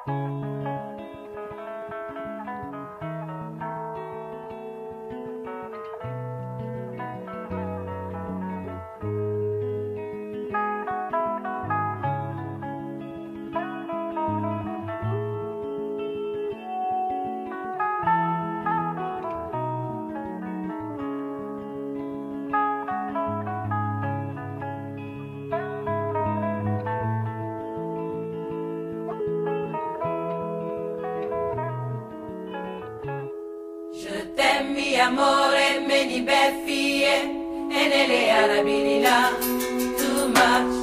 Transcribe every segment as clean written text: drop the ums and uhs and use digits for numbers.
Mi amore, many bad fear, and ele arabilila too much.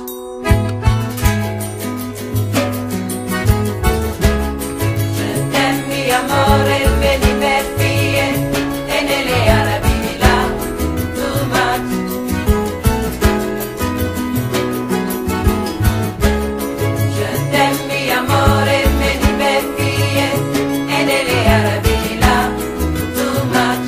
Je t'aime, mi amore, many bad fear, and ele arabilila too much. Je t'aime, mi amore, many bad fear, and ele arabilila too much.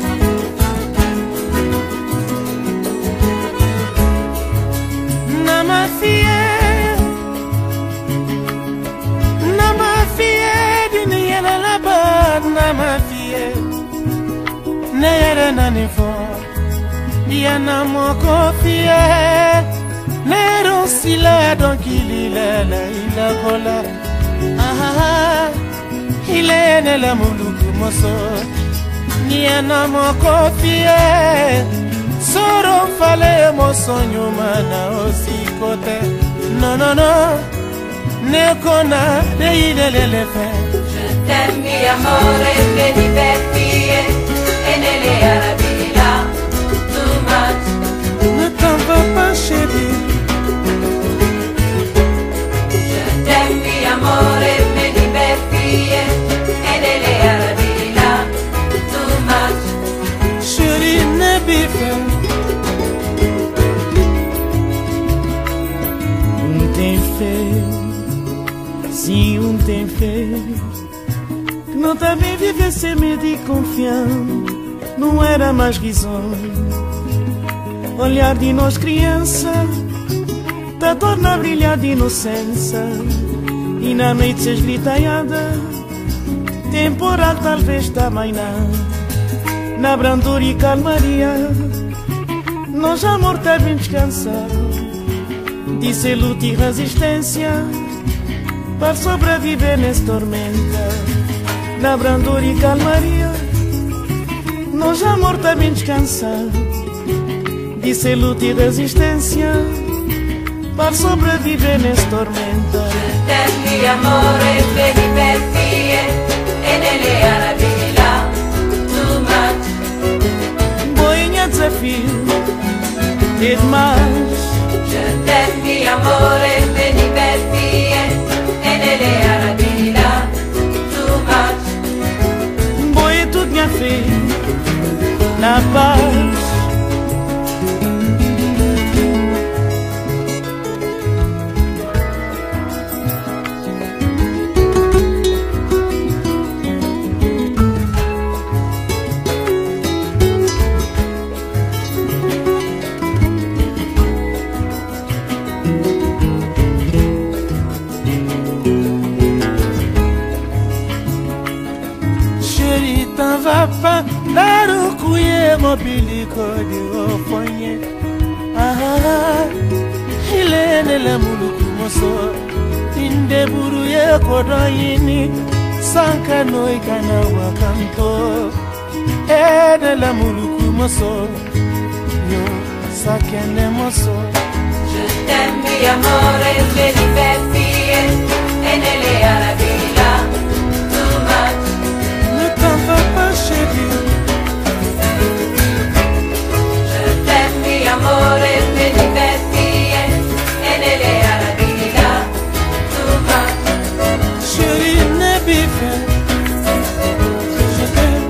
Nere nani fo Diana moko fie Nero sila donc il la kola Ah ile ne la muluku moso Diana moko fie Soro fale moso nyuma na osikote No no no Ne kona de ile fe Je t'aime mi amore me divertie e nelle arabilila too much. Ne t'en vas pas chérie. Je t'aime mi amore me divertie e nelle arabilila too much. Chérie ne bife. Tem fait, si on tem fait. Não também viver sem medo e confiança. Não era mais risonho. Olhar de nós criança tá torna a brilhar de inocência. E na noite esgritaiada temporal talvez também não. Na brandura e calmaria nós amor tá bem descansado. Disse luta e resistência para sobreviver nessa tormenta. Na brandura e calmaria nós amor tá bem descansado. Disse luta e resistência para sobreviver nessa tormenta. Je t'aime mi amore me divertie e nelle arabilila too much. Boinha desafio e demais. Je t'aime mi amore me divertie e nelle arabilila too much. Boi tudo minha filha na paz. Chérie, t'en vas pas. Darukuye mobiliko di ofonye Ah, ilene le muluku moso Inde buruye kodoyini Sankano ikana wakanto Ede le muluku moso Yo sakene moso Je t'aime mi amore me divertie e nelle arabilila too much. Ne t'en vas pas chérie. Amore me divertie e nelle arabilila too much. Chérie ne bife. Je t'aime.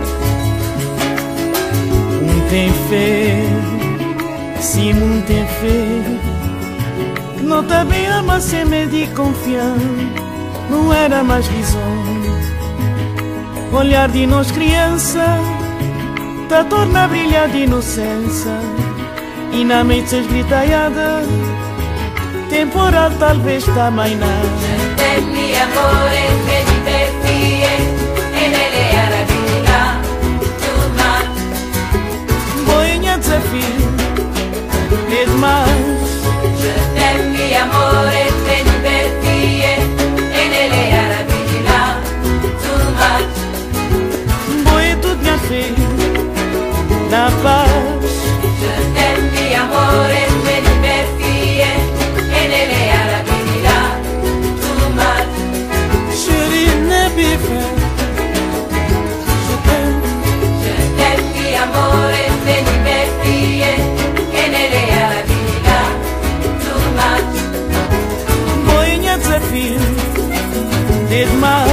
On tem fait. Si mon tem fait. Não tá bem ama sem medo e confiar. Não era mais visão. Olhar de nós criança tá torna a brilhar de inocência. E na noite esgritaiada temporal talvez tamayna. Je t'aime mi amore, me divertie, e nelle arabilla, too much. Boinha desafio, é demais. Je t'aime mi amore, me divertie, e nelle arabilla, too much. Boi tudo minha filha, na paz. Je t'aime mi amore, me divertie, e nelle arabilla, too much. Chérie, n'est pas fait. Je t'aime. Je t'aime mi amore, me divertie, e nelle arabilla, too much. Boinha desafio, é demais.